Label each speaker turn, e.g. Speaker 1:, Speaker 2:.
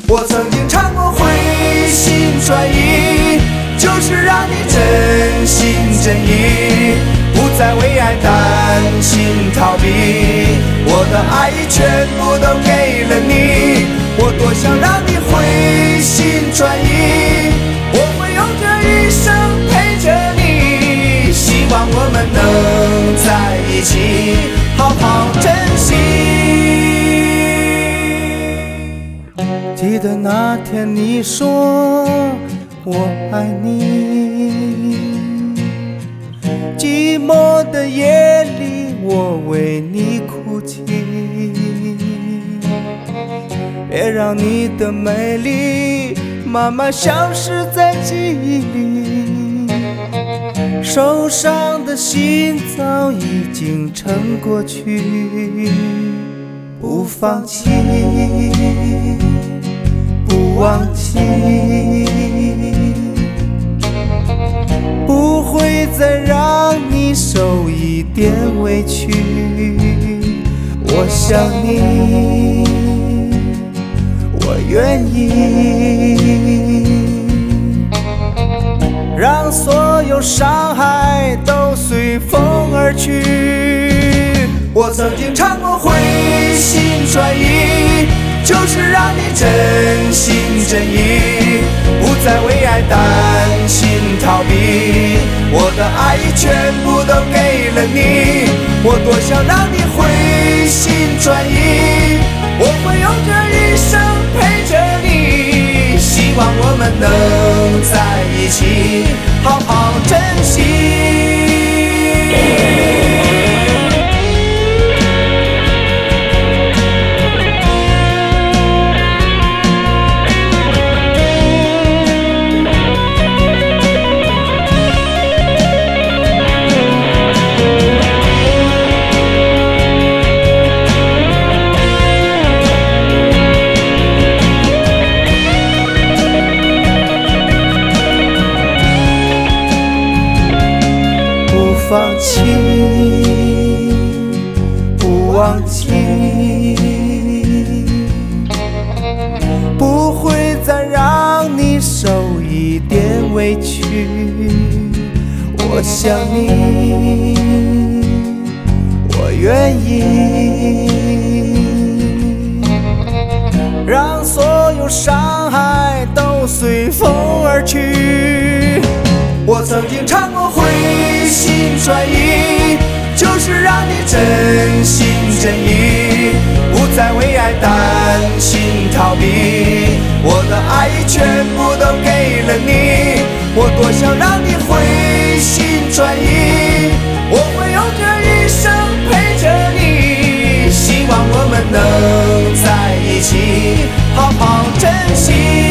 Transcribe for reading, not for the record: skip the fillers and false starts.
Speaker 1: 我曾经唱过回心转意，就是让你真心真意，不再为爱担心逃避。我的爱意全部都给了你，我多想让你回心转意，我会用这一生陪着你，希望我们能在一起好好珍惜。记得那天你说我爱你，寂寞的夜里我为你哭泣，别让你的美丽慢慢消失在记忆里，受伤的心早已经撑过去，不放弃不忘记，不会再让你受一点委屈。我想你，我愿意让所有伤害都随风而去。我曾经唱过回心转意，就是让你真心真意，不再为爱担心逃避。我的爱意全部都给了你，我多想让你回心转意，我会用这一生陪着你，希望我们能在一起好好珍惜。不放弃，不忘记，不会再让你受一点委屈。我想你，我愿意让所有伤害都随风而去。我曾经唱过回心转意，就是让你真心真意，不再为爱担心逃避。我的爱意全部都给了你，我多想让你回心转意，我会用这一生陪着你，希望我们能在一起好好珍惜。